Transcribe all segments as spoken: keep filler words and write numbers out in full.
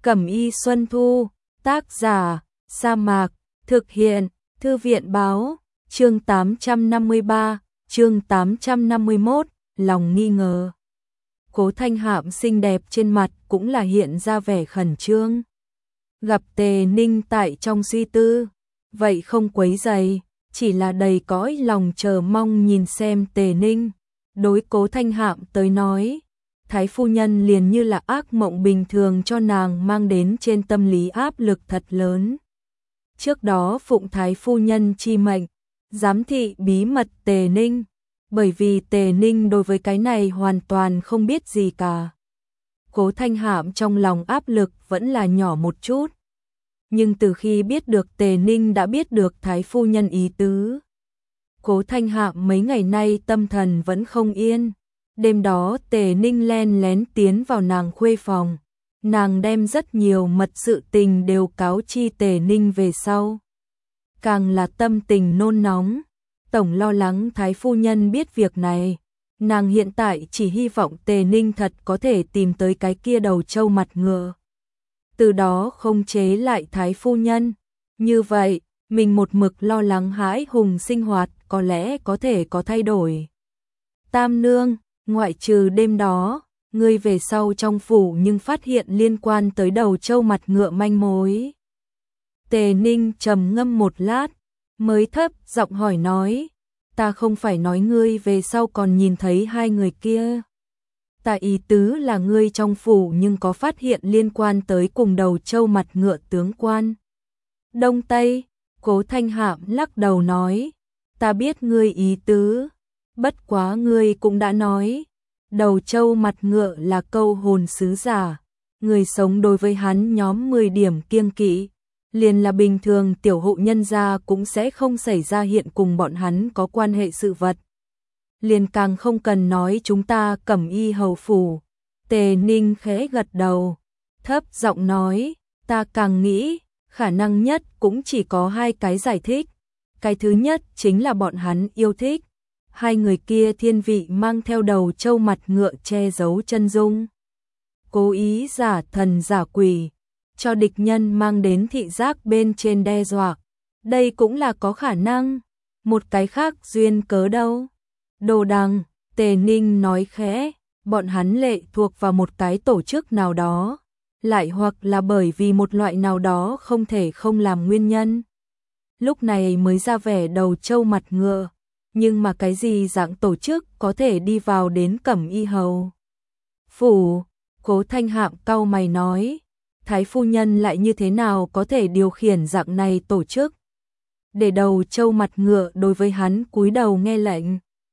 Cẩm y Xuân Thu, tác giả, Sa Mạc, thực hiện, Thư viện báo, chương tám trăm năm mươi ba, chương tám trăm năm mươi mốt, lòng nghi ngờ. Cố Thanh Hạm xinh đẹp trên mặt cũng là hiện ra vẻ khẩn trương. Gặp Tề Ninh tại trong suy tư, vậy không quấy rầy, chỉ là đầy cõi lòng chờ mong nhìn xem Tề Ninh. Đối Cố Thanh Hạm tới nói, Thái phu nhân liền như là ác mộng bình thường cho nàng mang đến trên tâm lý áp lực thật lớn. Trước đó phụng Thái phu nhân chi mệnh, giám thị bí mật Tề Ninh, bởi vì Tề Ninh đối với cái này hoàn toàn không biết gì cả. Cố Thanh Hạm trong lòng áp lực vẫn là nhỏ một chút. Nhưng từ khi biết được Tề Ninh đã biết được Thái phu nhân ý tứ, Cố Thanh Hạm mấy ngày nay tâm thần vẫn không yên. Đêm đó Tề Ninh len lén tiến vào nàng khuê phòng, nàng đem rất nhiều mật sự tình đều cáo chi Tề Ninh về sau. Càng là tâm tình nôn nóng, tổng lo lắng Thái phu nhân biết việc này. Nàng hiện tại chỉ hy vọng Tề Ninh thật có thể tìm tới cái kia đầu trâu mặt ngựa, từ đó không chế lại Thái phu nhân. Như vậy, mình một mực lo lắng hãi hùng sinh hoạt có lẽ có thể có thay đổi. Tam nương, ngoại trừ đêm đó, ngươi về sau trong phủ nhưng phát hiện liên quan tới đầu trâu mặt ngựa manh mối. Tề Ninh trầm ngâm một lát, mới thấp giọng hỏi nói, ta không phải nói ngươi về sau còn nhìn thấy hai người kia. Ta ý tứ là ngươi trong phủ nhưng có phát hiện liên quan tới cùng đầu trâu mặt ngựa tướng quan. Đông Tây, Cố Thanh Hạm lắc đầu nói, ta biết ngươi ý tứ, bất quá ngươi cũng đã nói, đầu trâu mặt ngựa là câu hồn sứ giả, người sống đối với hắn nhóm mười điểm kiêng kỵ, liền là bình thường tiểu hộ nhân gia cũng sẽ không xảy ra hiện cùng bọn hắn có quan hệ sự vật. Liền càng không cần nói chúng ta Cẩm y hầu phủ. Tề Ninh khẽ gật đầu, thấp giọng nói, ta càng nghĩ, khả năng nhất cũng chỉ có hai cái giải thích. Cái thứ nhất chính là bọn hắn yêu thích hai người kia thiên vị mang theo đầu trâu mặt ngựa che giấu chân dung, cố ý giả thần giả quỷ, cho địch nhân mang đến thị giác bên trên đe dọa. Đây cũng là có khả năng. Một cái khác duyên cớ đâu? Đồ Đằng, Tề Ninh nói khẽ, bọn hắn lệ thuộc vào một cái tổ chức nào đó, lại hoặc là bởi vì một loại nào đó không thể không làm nguyên nhân. Lúc này mới ra vẻ đầu trâu mặt ngựa, nhưng mà cái gì dạng tổ chức có thể đi vào đến Cẩm y hầu phủ? Cố Thanh Hạm cau mày nói, Thái phu nhân lại như thế nào có thể điều khiển dạng này tổ chức, để đầu trâu mặt ngựa đối với hắn cúi đầu nghe lệnh?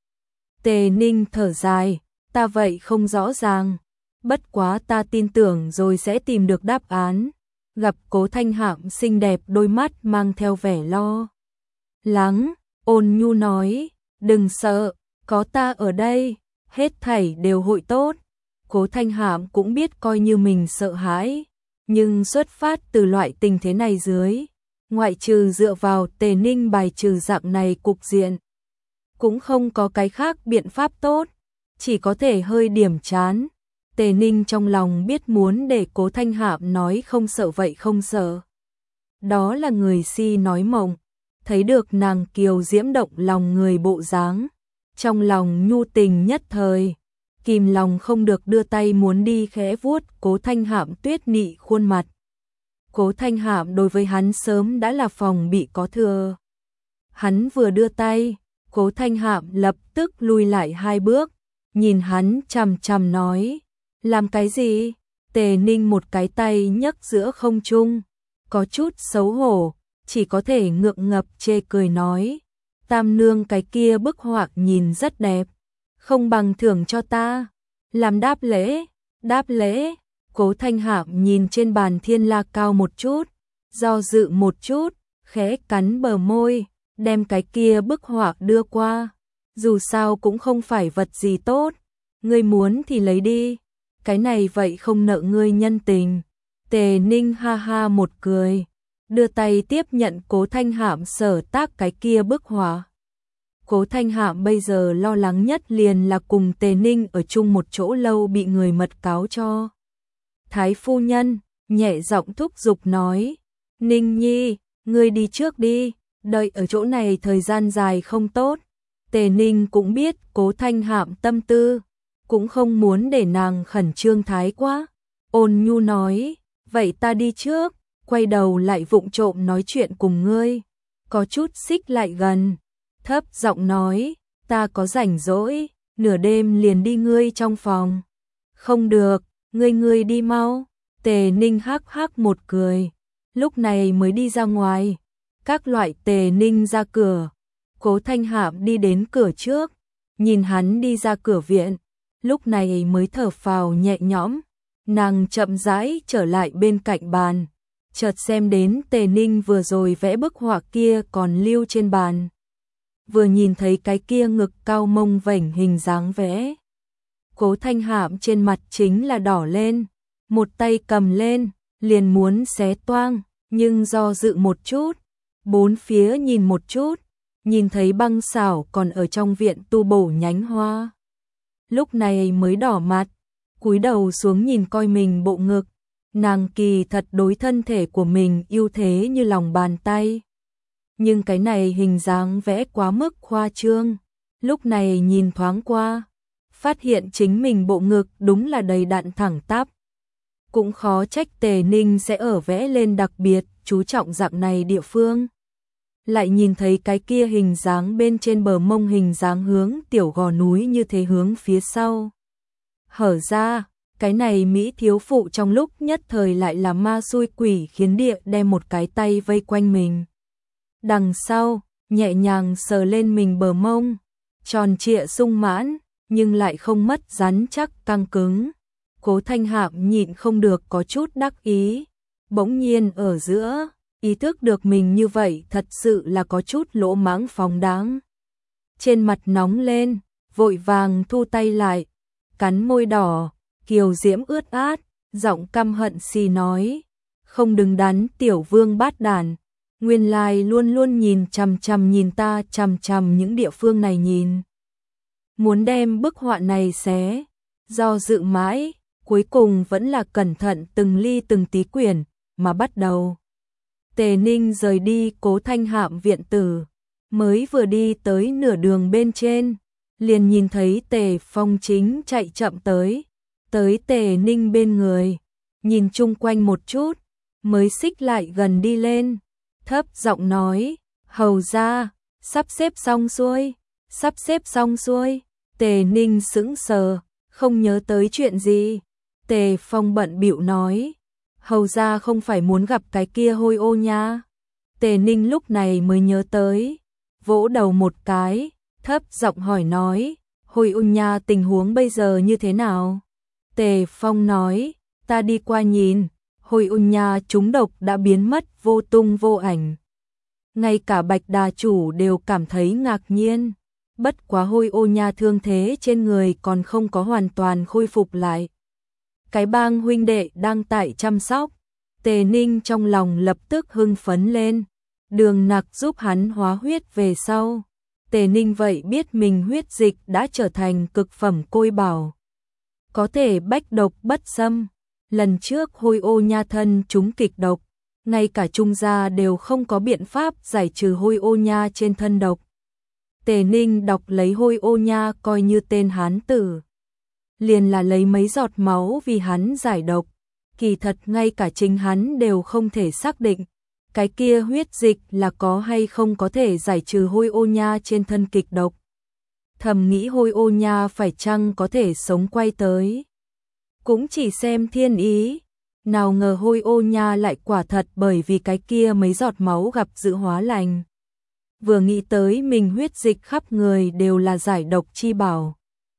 Tề Ninh thở dài, ta vậy không rõ ràng, bất quá ta tin tưởng rồi sẽ tìm được đáp án. Gặp Cố Thanh Hạm xinh đẹp đôi mắt mang theo vẻ lo lắng, ôn nhu nói, đừng sợ, có ta ở đây, hết thảy đều hội tốt. Cố Thanh Hạm cũng biết coi như mình sợ hãi, nhưng xuất phát từ loại tình thế này dưới, ngoại trừ dựa vào Tề Ninh bài trừ dạng này cục diện, cũng không có cái khác biện pháp tốt, chỉ có thể hơi điểm chán. Tề Ninh trong lòng biết muốn để Cố Thanh Hạm nói không sợ vậy không sợ. Đó là người si nói mộng, thấy được nàng kiều diễm động lòng người bộ dáng, trong lòng nhu tình nhất thời, kìm lòng không được đưa tay muốn đi khẽ vuốt Cố Thanh Hạm tuyết nị khuôn mặt. Cố Thanh Hạm đối với hắn sớm đã là phòng bị có thừa. Hắn vừa đưa tay, Cố Thanh Hạm lập tức lùi lại hai bước, nhìn hắn chằm chằm nói, làm cái gì? Tề Ninh một cái tay nhấc giữa không trung, có chút xấu hổ, chỉ có thể ngượng ngập chê cười nói, tam nương cái kia bức họa nhìn rất đẹp, không bằng thưởng cho ta, làm đáp lễ. Đáp lễ? Cố Thanh Hạm nhìn trên bàn thiên la cao một chút, do dự một chút, khẽ cắn bờ môi, đem cái kia bức họa đưa qua, dù sao cũng không phải vật gì tốt, ngươi muốn thì lấy đi, cái này vậy không nợ ngươi nhân tình. Tề Ninh ha ha một cười, đưa tay tiếp nhận Cố Thanh Hạm sở tác cái kia bức họa. Cố Thanh Hạm bây giờ lo lắng nhất liền là cùng Tề Ninh ở chung một chỗ lâu bị người mật cáo cho Thái phu nhân. nhẹ giọng thúc giục nói, Ninh Nhi, ngươi đi trước đi, đợi ở chỗ này thời gian dài không tốt. Tề Ninh cũng biết Cố Thanh Hạm tâm tư, cũng không muốn để nàng khẩn trương thái quá. Ôn nhu nói, vậy ta đi trước, quay đầu lại vụng trộm nói chuyện cùng ngươi. Có chút xích lại gần, thấp giọng nói, ta có rảnh rỗi, nửa đêm liền đi ngươi trong phòng. Không được, ngươi ngươi đi mau. Tề Ninh hắc hắc một cười, lúc này mới đi ra ngoài. Các loại Tề Ninh ra cửa, Cố Thanh Hạm đi đến cửa trước, nhìn hắn đi ra cửa viện, lúc này mới thở phào nhẹ nhõm. Nàng chậm rãi trở lại bên cạnh bàn, chợt xem đến Tề Ninh vừa rồi vẽ bức họa kia còn lưu trên bàn. Vừa nhìn thấy cái kia ngực cao mông vểnh hình dáng vẽ, Cố Thanh Hạm trên mặt chính là đỏ lên, một tay cầm lên, liền muốn xé toang, nhưng do dự một chút, bốn phía nhìn một chút, nhìn thấy băng xảo còn ở trong viện tu bổ nhánh hoa. Lúc này mới đỏ mặt, cúi đầu xuống nhìn coi mình bộ ngực, nàng kỳ thật đối thân thể của mình yêu thế như lòng bàn tay. Nhưng cái này hình dáng vẽ quá mức khoa trương, lúc này nhìn thoáng qua, phát hiện chính mình bộ ngực đúng là đầy đặn thẳng tắp. Cũng khó trách Tề Ninh sẽ ở vẽ lên đặc biệt chú trọng dạng này địa phương. Lại nhìn thấy cái kia hình dáng bên trên bờ mông hình dáng hướng tiểu gò núi như thế hướng phía sau. Hở ra, cái này Mỹ thiếu phụ trong lúc nhất thời lại là ma xui quỷ khiến địa đem một cái tay vây quanh mình. Đằng sau, nhẹ nhàng sờ lên mình bờ mông, tròn trịa sung mãn, nhưng lại không mất rắn chắc căng cứng. Cố Thanh Hạm nhịn không được có chút đắc ý, bỗng nhiên ở giữa, ý thức được mình như vậy thật sự là có chút lỗ mãng phóng đáng. Trên mặt nóng lên, vội vàng thu tay lại, cắn môi đỏ, kiều diễm ướt át, giọng căm hận xì nói, không đứng đắn tiểu vương bát đàn, nguyên lai luôn luôn nhìn chằm chằm nhìn ta chằm chằm những địa phương này nhìn. Muốn đem bức họa này xé, do dự mãi, cuối cùng vẫn là cẩn thận từng ly từng tí quyển, mà bắt đầu. Tề Ninh rời đi Cố Thanh Hạm viện tử, mới vừa đi tới nửa đường bên trên, liền nhìn thấy Tề Phong chính chạy chậm tới, tới Tề Ninh bên người, nhìn chung quanh một chút, mới xích lại gần đi lên, thấp giọng nói, hầu ra, sắp xếp xong xuôi, sắp xếp xong xuôi. Tề Ninh sững sờ, không nhớ tới chuyện gì. Tề Phong bận bịu nói, hầu ra không phải muốn gặp cái kia hôi ô nha. Tề Ninh lúc này mới nhớ tới, vỗ đầu một cái, thấp giọng hỏi nói, hôi ô nha tình huống bây giờ như thế nào? Tề Phong nói, ta đi qua nhìn, hôi ô nha trúng độc đã biến mất vô tung vô ảnh. Ngay cả Bạch Đà chủ đều cảm thấy ngạc nhiên. Bất quá hôi ô nha thương thế trên người còn không có hoàn toàn khôi phục lại. Cái bang huynh đệ đang tại chăm sóc, Tề Ninh trong lòng lập tức hưng phấn lên, đường nặc giúp hắn hóa huyết về sau. Tề Ninh vậy biết mình huyết dịch đã trở thành cực phẩm côi bảo, có thể bách độc bất xâm. Lần trước hôi ô nha thân trúng kịch độc, ngay cả Trung gia đều không có biện pháp giải trừ hôi ô nha trên thân độc. Tề Ninh đọc lấy hôi ô nha coi như tên hán tử, liền là lấy mấy giọt máu vì hắn giải độc. Kỳ thật ngay cả chính hắn đều không thể xác định cái kia huyết dịch là có hay không có thể giải trừ hôi ô nha trên thân kịch độc. Thầm nghĩ hôi ô nha phải chăng có thể sống quay tới, cũng chỉ xem thiên ý. Nào ngờ hôi ô nha lại quả thật bởi vì cái kia mấy giọt máu gặp dự hóa lành. Vừa nghĩ tới mình huyết dịch khắp người đều là giải độc chi bảo,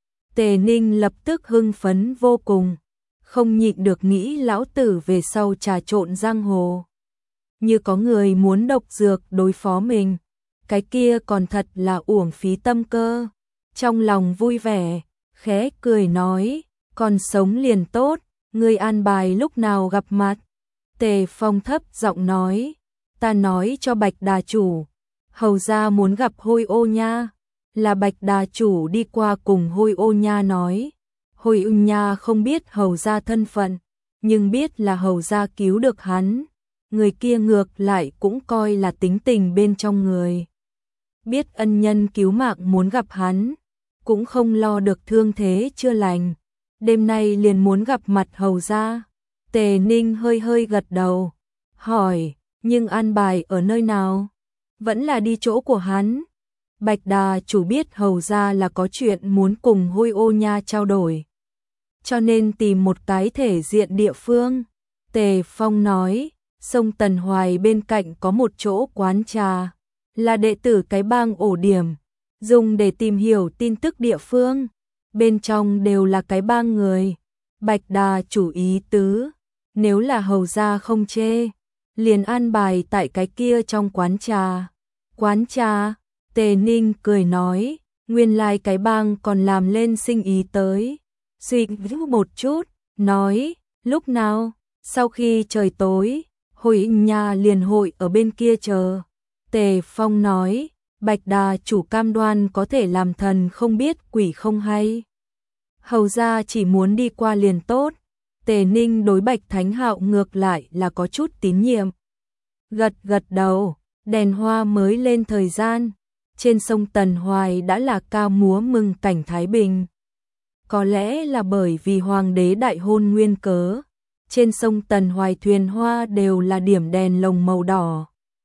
Tề Ninh lập tức hưng phấn vô cùng, không nhịn được nghĩ lão tử về sau trà trộn giang hồ. Như có người muốn độc dược đối phó mình, cái kia còn thật là uổng phí tâm cơ. Trong lòng vui vẻ, khẽ cười nói, còn sống liền tốt, ngươi an bài lúc nào gặp mặt. Tề Phong thấp giọng nói, ta nói cho Bạch Đà chủ, hầu ra muốn gặp hôi ô nha. Là Bạch Đà chủ đi qua cùng hôi ô nha nói, hôi ô nha không biết hầu ra thân phận, nhưng biết là hầu gia cứu được hắn, người kia ngược lại cũng coi là tính tình bên trong người. Biết ân nhân cứu mạng muốn gặp hắn, cũng không lo được thương thế chưa lành, đêm nay liền muốn gặp mặt hầu gia. Tề Ninh hơi hơi gật đầu, hỏi, nhưng an bài ở nơi nào? Vẫn là đi chỗ của hắn. Bạch Đà chủ biết hầu gia là có chuyện muốn cùng Hôi Ô Nha trao đổi, cho nên tìm một cái thể diện địa phương. Tề Phong nói, sông Tần Hoài bên cạnh có một chỗ quán trà, là đệ tử cái bang ổ điểm, dùng để tìm hiểu tin tức địa phương, bên trong đều là cái bang người. Bạch Đà chủ ý tứ, nếu là hầu gia không chê, liền an bài tại cái kia trong quán trà. Quán trà? Tề Ninh cười nói, nguyên lai cái bang còn làm lên sinh ý tới. Suy nghĩ một chút, nói, lúc nào? Sau khi trời tối, Hồi Nha liền hội ở bên kia chờ. Tề Phong nói, Bạch Đà chủ cam đoan có thể làm thần không biết quỷ không hay. Hầu gia chỉ muốn đi qua liền tốt. Tề Ninh đối Bạch Thánh Hạo ngược lại là có chút tín nhiệm. Gật gật đầu, đèn hoa mới lên thời gian, trên sông Tần Hoài đã là ca múa mừng cảnh thái bình. Có lẽ là bởi vì hoàng đế đại hôn nguyên cớ, trên sông Tần Hoài thuyền hoa đều là điểm đèn lồng màu đỏ.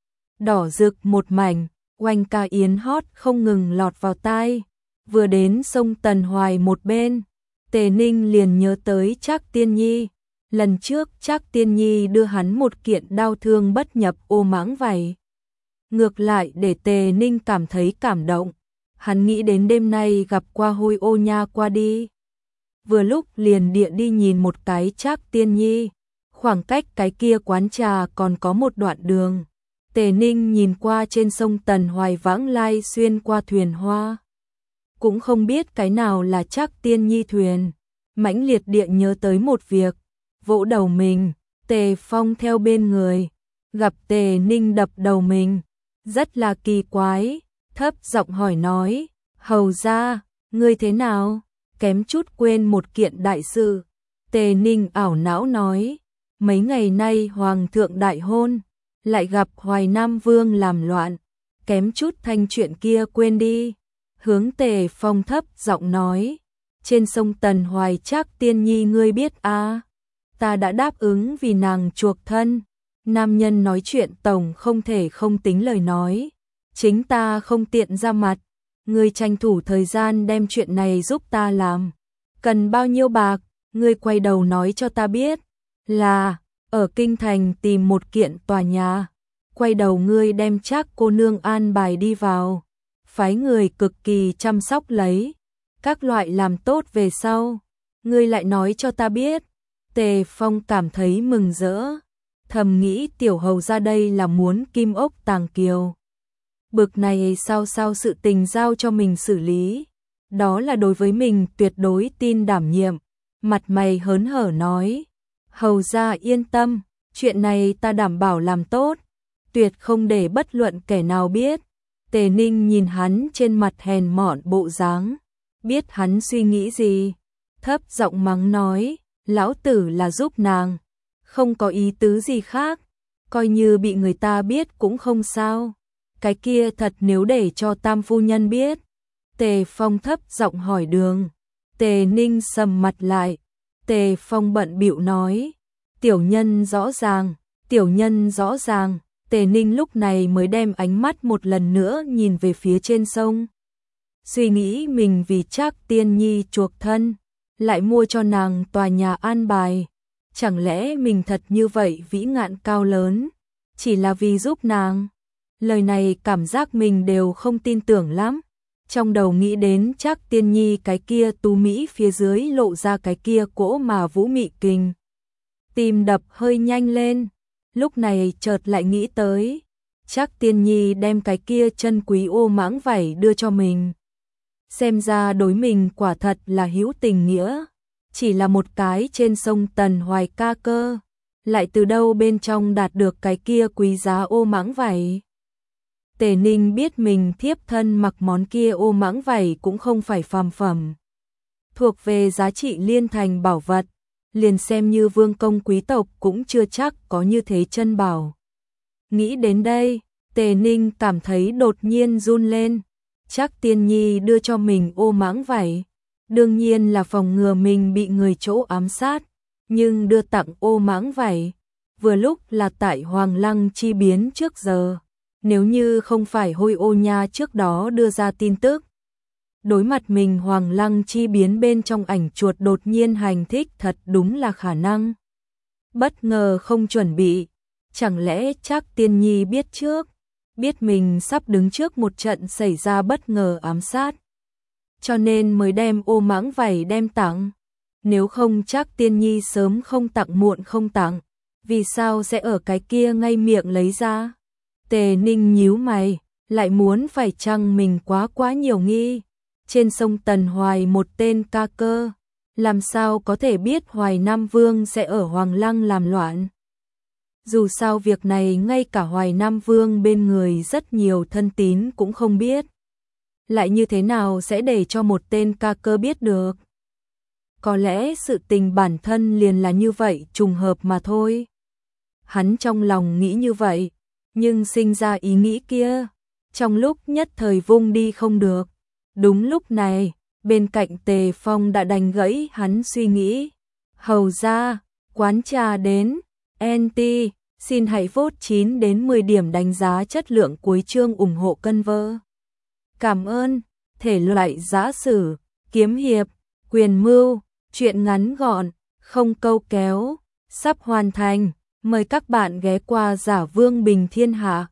Đỏ rực một mảnh, oanh ca yến hót không ngừng lọt vào tai. Vừa đến sông Tần Hoài một bên, Tề Ninh liền nhớ tới Trác Tiên Nhi. Lần trước Trác Tiên Nhi đưa hắn một kiện đao thương bất nhập ô mãng vảy. Ngược lại để Tề Ninh cảm thấy cảm động. Hắn nghĩ đến đêm nay gặp qua Hôi Ô Nha qua đi. Vừa lúc liền địa đi nhìn một cái Trác Tiên Nhi. Khoảng cách cái kia quán trà còn có một đoạn đường. Tề Ninh nhìn qua trên sông Tần Hoài vãng lai xuyên qua thuyền hoa. Cũng không biết cái nào là Trác Tiên Nhi thuyền. Mãnh liệt địa nhớ tới một việc. Vỗ đầu mình, Tề Phong theo bên người. Gặp Tề Ninh đập đầu mình. Rất là kỳ quái, thấp giọng hỏi nói, hầu gia, ngươi thế nào? Kém chút quên một kiện đại sự. Tề Ninh ảo não nói, mấy ngày nay hoàng thượng đại hôn, lại gặp Hoài Nam Vương làm loạn, kém chút thanh chuyện kia quên đi. Hướng Tề Phong thấp giọng nói, trên sông Tần Hoài Trác Tiên Nhi ngươi biết à? Ta đã đáp ứng vì nàng chuộc thân. Nam nhân nói chuyện tổng không thể không tính lời nói. Chính ta không tiện ra mặt. Ngươi tranh thủ thời gian đem chuyện này giúp ta làm. Cần bao nhiêu bạc, ngươi quay đầu nói cho ta biết. Là, ở Kinh Thành tìm một kiện tòa nhà. Quay đầu ngươi đem Trác cô nương an bài đi vào. Phái người cực kỳ chăm sóc lấy. Các loại làm tốt về sau. Ngươi lại nói cho ta biết. Tề Phong cảm thấy mừng rỡ. Thầm nghĩ tiểu hầu ra đây là muốn kim ốc tàng kiều. Bực này sao sao sự tình giao cho mình xử lý. Đó là đối với mình tuyệt đối tin đảm nhiệm. Mặt mày hớn hở nói. Hầu ra yên tâm, chuyện này ta đảm bảo làm tốt. Tuyệt không để bất luận kẻ nào biết. Tề Ninh nhìn hắn trên mặt hèn mọn bộ dáng. Biết hắn suy nghĩ gì. Thấp giọng mắng nói. Lão tử là giúp nàng. Không có ý tứ gì khác, coi như bị người ta biết cũng không sao. Cái kia thật nếu để cho tam phu nhân biết. Tề Phong thấp giọng hỏi đường. Tề Ninh sầm mặt lại. Tề Phong bận bịu nói. Tiểu nhân rõ ràng, tiểu nhân rõ ràng. Tề Ninh lúc này mới đem ánh mắt một lần nữa nhìn về phía trên sông. Suy nghĩ mình vì Trác Tiên Nhi chuộc thân, lại mua cho nàng tòa nhà an bài. Chẳng lẽ mình thật như vậy vĩ ngạn cao lớn, chỉ là vì giúp nàng? Lời này cảm giác mình đều không tin tưởng lắm. Trong đầu nghĩ đến Trác Tiên Nhi cái kia tú mỹ phía dưới lộ ra cái kia cỗ mà vũ mị kình. Tim đập hơi nhanh lên, lúc này chợt lại nghĩ tới. Trác Tiên Nhi đem cái kia chân quý ô mãng vảy đưa cho mình. Xem ra đối mình quả thật là hữu tình nghĩa. Chỉ là một cái trên sông Tần Hoài ca cơ, lại từ đâu bên trong đạt được cái kia quý giá ô mãng vảy. Tề Ninh biết mình thiếp thân mặc món kia ô mãng vảy cũng không phải phàm phẩm. Thuộc về giá trị liên thành bảo vật, liền xem như vương công quý tộc cũng chưa chắc có như thế chân bảo. Nghĩ đến đây, Tề Ninh cảm thấy đột nhiên run lên. Trác Tiên Nhi đưa cho mình ô mãng vảy, đương nhiên là phòng ngừa mình bị người chỗ ám sát, nhưng đưa tặng ô mãng vảy, vừa lúc là tại Hoàng Lăng chi biến trước giờ. Nếu như không phải Hôi Ô Nha trước đó đưa ra tin tức, đối mặt mình Hoàng Lăng chi biến bên trong ảnh chuột đột nhiên hành thích thật đúng là khả năng. Bất ngờ không chuẩn bị, chẳng lẽ Trác Tiên Nhi biết trước, biết mình sắp đứng trước một trận xảy ra bất ngờ ám sát, cho nên mới đem ô mãng vảy đem tặng. Nếu không Trác Tiên Nhi sớm không tặng muộn không tặng, vì sao sẽ ở cái kia ngay miệng lấy ra? Tề Ninh nhíu mày, lại muốn phải chăng mình quá quá nhiều nghi. Trên sông Tần Hoài một tên ca cơ, làm sao có thể biết Hoài Nam Vương sẽ ở Hoàng Lăng làm loạn? Dù sao việc này ngay cả Hoài Nam Vương bên người rất nhiều thân tín cũng không biết. Lại như thế nào sẽ để cho một tên ca cơ biết được? Có lẽ sự tình bản thân liền là như vậy, trùng hợp mà thôi. Hắn trong lòng nghĩ như vậy, nhưng sinh ra ý nghĩ kia, trong lúc nhất thời vung đi không được. Đúng lúc này, bên cạnh Tề Phong đã đánh gãy hắn suy nghĩ. Hầu ra, quán trà đến, en tê, xin hãy vote chín đến mười điểm đánh giá chất lượng cuối chương ủng hộ cân vơ. Cảm ơn, thể loại giã sử, kiếm hiệp, quyền mưu, truyện ngắn gọn, không câu kéo, sắp hoàn thành. Mời các bạn ghé qua Giả Vương Bình Thiên Hạ.